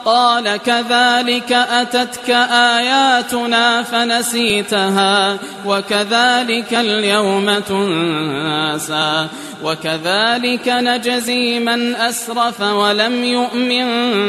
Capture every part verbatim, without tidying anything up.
قال كذلك أتتك آياتنا فنسيتها وكذلك اليوم تنسى وكذلك نجزي من أسرف ولم يؤمن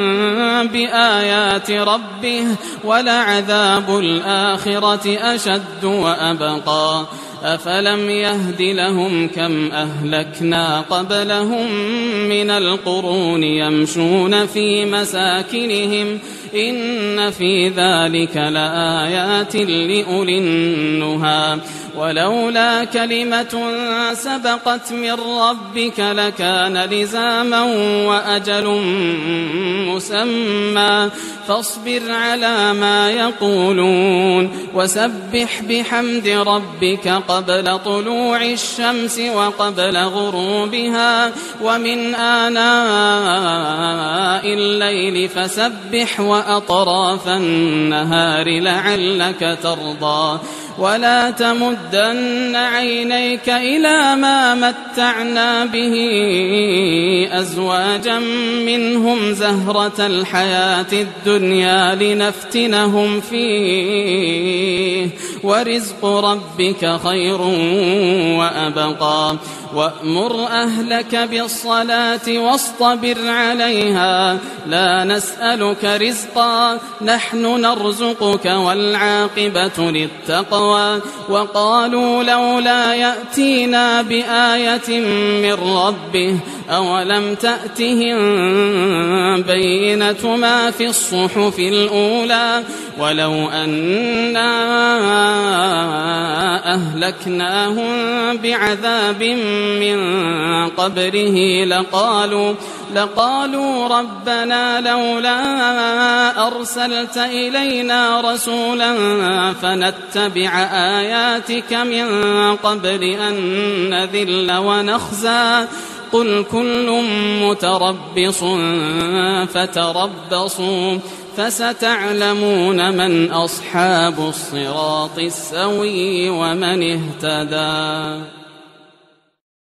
بآيات ربه ولعذاب الآخرة أشد وأبقى أفلم يهد لهم كم أهلكنا قبلهم من القرون يمشون في مساكنهم إن في ذلك لآيات لأولي النهى ولولا كلمة سبقت من ربك لكان لزاما وأجل مسمى فاصبر على ما يقولون وسبح بحمد ربك قبل طلوع الشمس وقبل غروبها ومن آناء الليل فسبح وأطراف النهار لعلك ترضى ولا تمدن عينيك إلى ما متعنا به أزواجا منهم زهرة الحياة الدنيا لنفتنهم فيه ورزق ربك خير وأبقى وأمر أهلك بالصلاة واصطبر عليها لا نسألك رزقا نحن نرزقك والعاقبة للتقوى وقالوا لولا يأتينا بآية من ربه أولم تأتهم بينة ما في الصحف الأولى ولو أنا أهلكناهم بعذاب من قبله لقالوا لقالوا ربنا لولا أرسلت إلينا رسولا فنتبع آياتك من قبل أن نذل ونخزى قل كل متربص فتربصوا فستعلمون من أصحاب الصراط السوي ومن اهتدى.